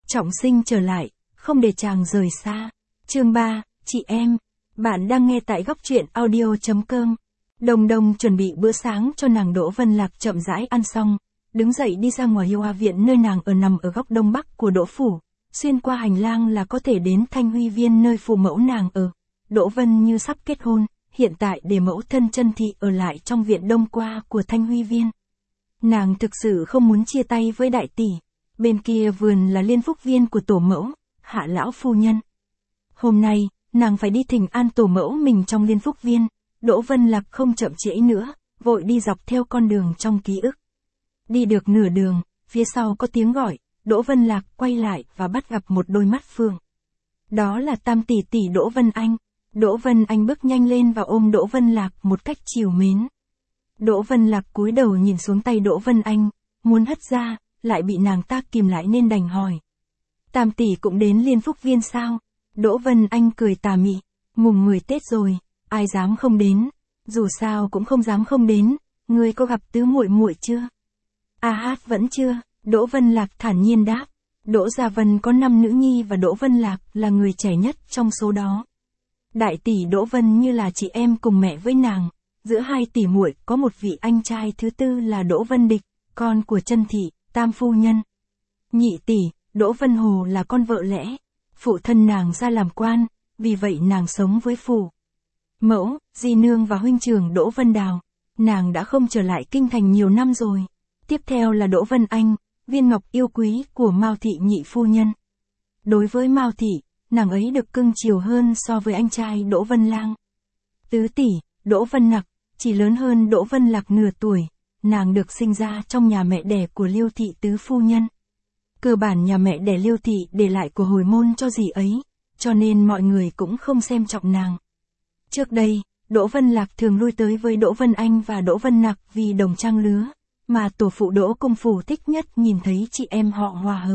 trọng sinh trở lại, không để chàng rời xa. Chương 3, chị em. Bạn đang nghe tại góc truyện audio.com. Đồng Đồng chuẩn bị bữa sáng cho nàng Đỗ Vân Lạc chậm rãi ăn xong, đứng dậy đi ra ngoài Hoa viện nơi nàng ở nằm ở góc đông bắc của Đỗ phủ, xuyên qua hành lang là có thể đến Thanh Huy viên nơi phụ mẫu nàng ở. Đỗ Vân Như sắp kết hôn, hiện tại để mẫu thân Chân Thị ở lại trong viện đông qua của Thanh Huy viên. Nàng thực sự không muốn chia tay với đại tỷ. Bên kia vườn là Liên Phúc viên của tổ mẫu, Hạ lão phu nhân. Hôm nay, nàng phải đi thỉnh an tổ mẫu mình trong Liên Phúc viên. Đỗ Vân Lạc không chậm trễ nữa, vội đi dọc theo con đường trong ký ức. Đi được nửa đường, phía sau có tiếng gọi, Đỗ Vân Lạc quay lại và bắt gặp một đôi mắt phượng. Đó là tam tỷ tỷ Đỗ Vân Anh. Đỗ Vân Anh bước nhanh lên và ôm Đỗ Vân Lạc một cách trìu mến. Đỗ Vân Lạc cúi đầu nhìn xuống tay Đỗ Vân Anh, muốn hất ra, lại bị nàng ta kìm lại nên đành hỏi. Tam tỷ cũng đến Liên Phúc viên sao? Đỗ Vân Anh cười tà mị, mùng 10 Tết rồi, ai dám không đến, dù sao cũng không dám không đến, ngươi có gặp tứ muội muội chưa? Hát vẫn chưa, Đỗ Vân Lạc thản nhiên đáp. Đỗ Gia Vân có 5 nữ nhi và Đỗ Vân Lạc là người trẻ nhất trong số đó. Đại tỷ Đỗ Vân Như là chị em cùng mẹ với nàng, giữa hai tỷ muội có một vị anh trai thứ tư là Đỗ Vân Địch, con của Chân Thị, tam phu nhân. Nhị tỷ, Đỗ Vân Hồ là con vợ lẽ, phụ thân nàng ra làm quan, vì vậy nàng sống với phủ mẫu, di nương và huynh trưởng Đỗ Vân Đào. Nàng đã không trở lại kinh thành nhiều năm rồi. Tiếp theo là Đỗ Vân Anh, viên ngọc yêu quý của Mao Thị nhị phu nhân. Đối với Mao Thị, nàng ấy được cưng chiều hơn so với anh trai Đỗ Vân Lang. Tứ tỷ, Đỗ Vân Nặc, chỉ lớn hơn Đỗ Vân Lạc nửa tuổi, nàng được sinh ra trong nhà mẹ đẻ của Liêu Thị tứ phu nhân. Cơ bản nhà mẹ đẻ Liêu Thị để lại của hồi môn cho dì ấy, cho nên mọi người cũng không xem trọng nàng. Trước đây, Đỗ Vân Lạc thường lui tới với Đỗ Vân Anh và Đỗ Vân Nặc vì đồng trang lứa, mà tổ phụ Đỗ Công Phủ thích nhất nhìn thấy chị em họ hòa hợp.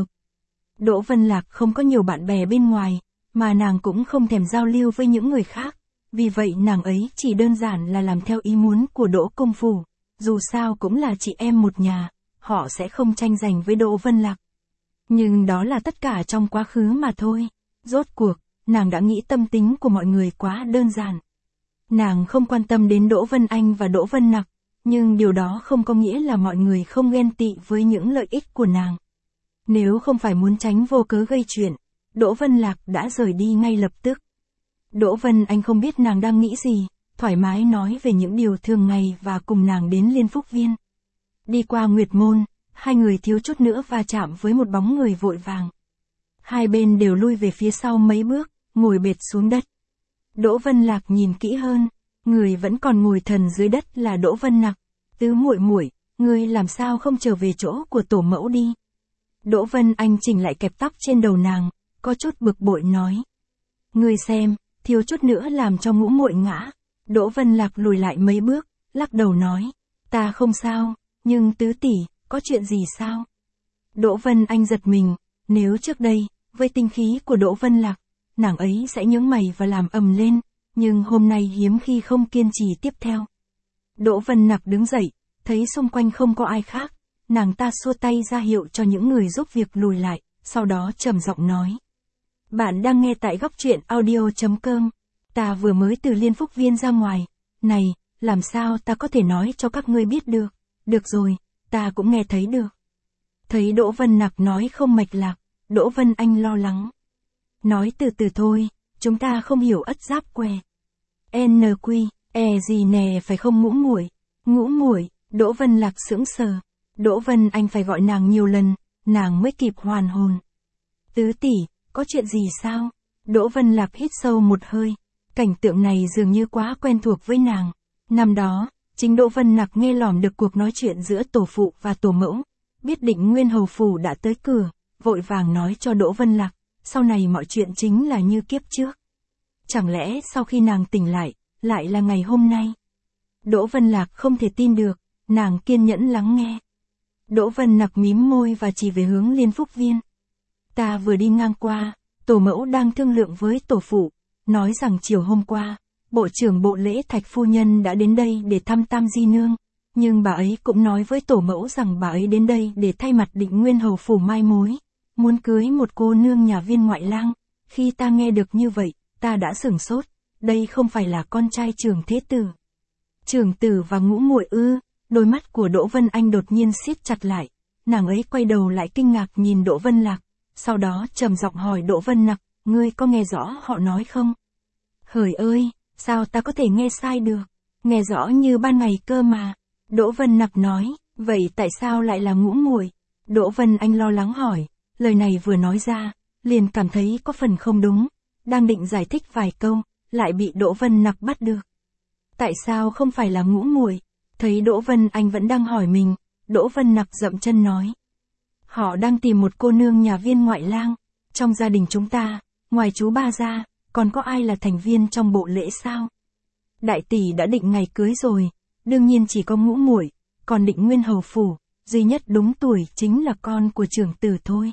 Đỗ Vân Lạc không có nhiều bạn bè bên ngoài, mà nàng cũng không thèm giao lưu với những người khác, vì vậy nàng ấy chỉ đơn giản là làm theo ý muốn của Đỗ Công Phủ, dù sao cũng là chị em một nhà, họ sẽ không tranh giành với Đỗ Vân Lạc. Nhưng đó là tất cả trong quá khứ mà thôi, rốt cuộc, nàng đã nghĩ tâm tính của mọi người quá đơn giản. Nàng không quan tâm đến Đỗ Vân Anh và Đỗ Vân Nặc, nhưng điều đó không có nghĩa là mọi người không ghen tị với những lợi ích của nàng. Nếu không phải muốn tránh vô cớ gây chuyện, Đỗ Vân Lạc đã rời đi ngay lập tức. Đỗ Vân Anh không biết nàng đang nghĩ gì, thoải mái nói về những điều thường ngày và cùng nàng đến Liên Phúc viên. Đi qua Nguyệt Môn, hai người thiếu chút nữa va chạm với một bóng người vội vàng. Hai bên đều lui về phía sau mấy bước, ngồi bệt xuống đất. Đỗ Vân Lạc nhìn kỹ hơn, người vẫn còn ngồi thần dưới đất là Đỗ Vân Nặc. Tứ muội muội, ngươi làm sao không trở về chỗ của tổ mẫu đi? Đỗ Vân Anh chỉnh lại kẹp tóc trên đầu nàng, có chút bực bội nói. Ngươi xem, thiếu chút nữa làm cho ngũ muội ngã. Đỗ Vân Lạc lùi lại mấy bước, lắc đầu nói. Ta không sao, nhưng tứ tỷ, có chuyện gì sao? Đỗ Vân Anh giật mình, nếu trước đây, với tinh khí của Đỗ Vân Lạc, nàng ấy sẽ nhướng mày và làm ầm lên, nhưng hôm nay hiếm khi không kiên trì tiếp theo. Đỗ Vân Nặc đứng dậy, thấy xung quanh không có ai khác, nàng ta xua tay ra hiệu cho những người giúp việc lùi lại, sau đó trầm giọng nói. Bạn đang nghe tại góc truyện audio.com. Ta vừa mới từ Liên Phúc viên ra ngoài. Này, làm sao ta có thể nói cho các ngươi biết được? Được rồi, ta cũng nghe thấy được. Thấy Đỗ Vân Nặc nói không mạch lạc, Đỗ Vân Anh lo lắng. Nói từ từ thôi, chúng ta không hiểu ất giáp què. NQ, gì nè phải không ngũ muội? Ngũ muội, Đỗ Vân Lạc sững sờ. Đỗ Vân Anh phải gọi nàng nhiều lần, nàng mới kịp hoàn hồn. Tứ tỷ, có chuyện gì sao? Đỗ Vân Lạc hít sâu một hơi. Cảnh tượng này dường như quá quen thuộc với nàng. Năm đó, chính Đỗ Vân Nặc nghe lỏm được cuộc nói chuyện giữa tổ phụ và tổ mẫu. Biết Định Nguyên hầu phủ đã tới cửa, vội vàng nói cho Đỗ Vân Lạc, sau này mọi chuyện chính là như kiếp trước. Chẳng lẽ sau khi nàng tỉnh lại là ngày hôm nay? Đỗ Vân Lạc không thể tin được, nàng kiên nhẫn lắng nghe. Đỗ Vân Nặc mím môi và chỉ về hướng Liên Phúc viên. Ta vừa đi ngang qua, tổ mẫu đang thương lượng với tổ phụ, nói rằng chiều hôm qua, bộ trưởng bộ lễ Thạch phu nhân đã đến đây để thăm Tam di nương, nhưng bà ấy cũng nói với tổ mẫu rằng bà ấy đến đây để thay mặt Định Nguyên hầu phủ mai mối, muốn cưới một cô nương nhà viên ngoại lang. Khi ta nghe được như vậy, ta đã sửng sốt, đây không phải là con trai Trưởng Thế Tử. Trưởng Tử và Ngũ Muội ư? Đôi mắt của Đỗ Vân Anh đột nhiên siết chặt lại, nàng ấy quay đầu lại kinh ngạc nhìn Đỗ Vân Lạc, sau đó trầm giọng hỏi Đỗ Vân Lạc, ngươi có nghe rõ họ nói không? Hời ơi, sao ta có thể nghe sai được? Nghe rõ như ban ngày cơ mà. Đỗ Vân Nặc nói, vậy tại sao lại là Ngũ Muội? Đỗ Vân Anh lo lắng hỏi, lời này vừa nói ra, liền cảm thấy có phần không đúng, đang định giải thích vài câu, lại bị Đỗ Vân Nặc bắt được. Tại sao không phải là Ngũ Muội? Thấy Đỗ Vân Anh vẫn đang hỏi mình, Đỗ Vân Nặc dậm chân nói. Họ đang tìm một cô nương nhà viên ngoại lang, trong gia đình chúng ta, ngoài chú ba ra, còn có ai là thành viên trong bộ lễ sao? Đại tỷ đã định ngày cưới rồi, đương nhiên chỉ có Ngũ Muội, còn Định Nguyên hầu phủ, duy nhất đúng tuổi chính là con của Trưởng Tử thôi.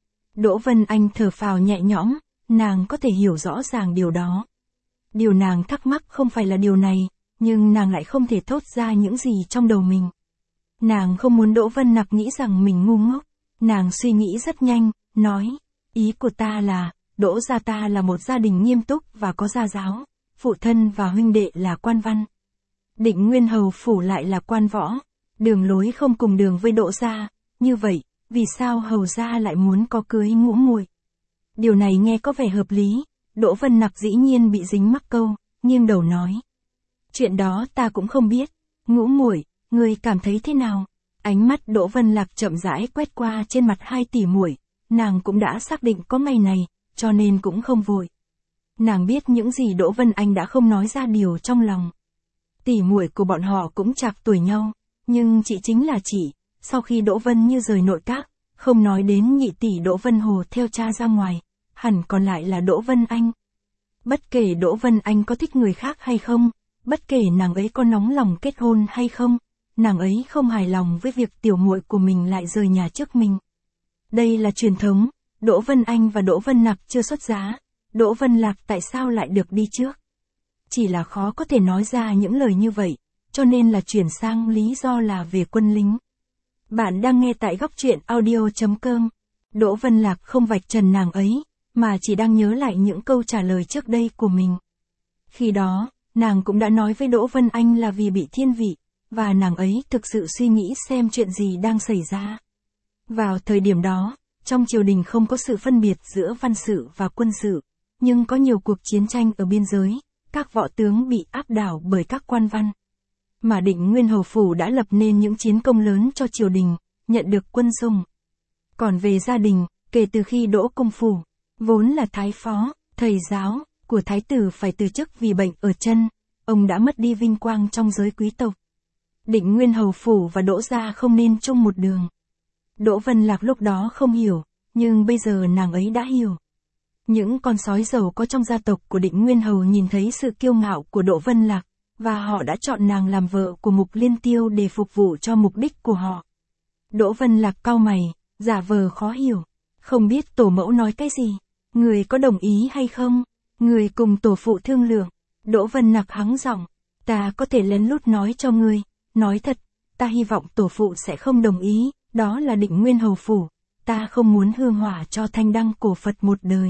Đỗ Vân Anh thở phào nhẹ nhõm, nàng có thể hiểu rõ ràng điều đó. Điều nàng thắc mắc không phải là điều này, nhưng nàng lại không thể thốt ra những gì trong đầu mình. Nàng không muốn Đỗ Vân Nặc nghĩ rằng mình ngu ngốc, nàng suy nghĩ rất nhanh, nói, ý của ta là, Đỗ gia ta là một gia đình nghiêm túc và có gia giáo, phụ thân và huynh đệ là quan văn. Định Nguyên hầu phủ lại là quan võ, đường lối không cùng đường với Đỗ gia, như vậy, vì sao hầu gia lại muốn có cưới Ngũ Muội? Điều này nghe có vẻ hợp lý, Đỗ Vân Nặc dĩ nhiên bị dính mắc câu, nghiêng đầu nói. Chuyện đó ta cũng không biết, Ngũ Muội, ngươi cảm thấy thế nào? Ánh mắt Đỗ Vân Lạc chậm rãi quét qua trên mặt hai tỷ muội, nàng cũng đã xác định có ngày này, cho nên cũng không vội. Nàng biết những gì Đỗ Vân Anh đã không nói ra điều trong lòng. Tỷ muội của bọn họ cũng chạc tuổi nhau, nhưng chị chính là chị, sau khi Đỗ Vân Như rời nội các, không nói đến nhị tỷ Đỗ Vân Hồ theo cha ra ngoài, hẳn còn lại là Đỗ Vân Anh. Bất kể Đỗ Vân Anh có thích người khác hay không, bất kể nàng ấy có nóng lòng kết hôn hay không, nàng ấy không hài lòng với việc tiểu muội của mình lại rời nhà trước mình. Đây là truyền thống, Đỗ Vân Anh và Đỗ Vân Nặc chưa xuất giá, Đỗ Vân Lạc tại sao lại được đi trước? Chỉ là khó có thể nói ra những lời như vậy, cho nên là chuyển sang lý do là về quân lính. Bạn đang nghe tại góc truyện audio.com. Đỗ Vân Lạc không vạch trần nàng ấy, mà chỉ đang nhớ lại những câu trả lời trước đây của mình. Khi đó, nàng cũng đã nói với Đỗ Vân Anh là vì bị thiên vị, và nàng ấy thực sự suy nghĩ xem chuyện gì đang xảy ra. Vào thời điểm đó, trong triều đình không có sự phân biệt giữa văn sự và quân sự, nhưng có nhiều cuộc chiến tranh ở biên giới, các võ tướng bị áp đảo bởi các quan văn. Mà Định Nguyên hầu phủ đã lập nên những chiến công lớn cho triều đình, nhận được quân sùng. Còn về gia đình, kể từ khi Đỗ Công Phủ, vốn là thái phó, thầy giáo, của thái tử phải từ chức vì bệnh ở chân, ông đã mất đi vinh quang trong giới quý tộc. Định Nguyên hầu phủ và Đỗ gia không nên chung một đường. Đỗ Vân Lạc lúc đó không hiểu, nhưng bây giờ nàng ấy đã hiểu. Những con sói giàu có trong gia tộc của Định Nguyên hầu nhìn thấy sự kiêu ngạo của Đỗ Vân Lạc, và họ đã chọn nàng làm vợ của Mục Liên Tiêu để phục vụ cho mục đích của họ. Đỗ Vân Lạc cau mày, giả vờ khó hiểu, không biết tổ mẫu nói cái gì, người có đồng ý hay không, người cùng tổ phụ thương lượng. Đỗ Vân Lạc hắng giọng, ta có thể lén lút nói cho ngươi, nói thật, ta hy vọng tổ phụ sẽ không đồng ý, đó là Định Nguyên hầu phủ, ta không muốn hương hỏa cho thanh đăng cổ Phật một đời.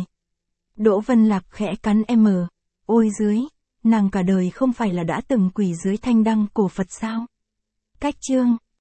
Đỗ Vân Lạc khẽ cắn ôi dưới, nàng cả đời không phải là đã từng quỳ dưới thanh đăng cổ Phật sao? Cách chương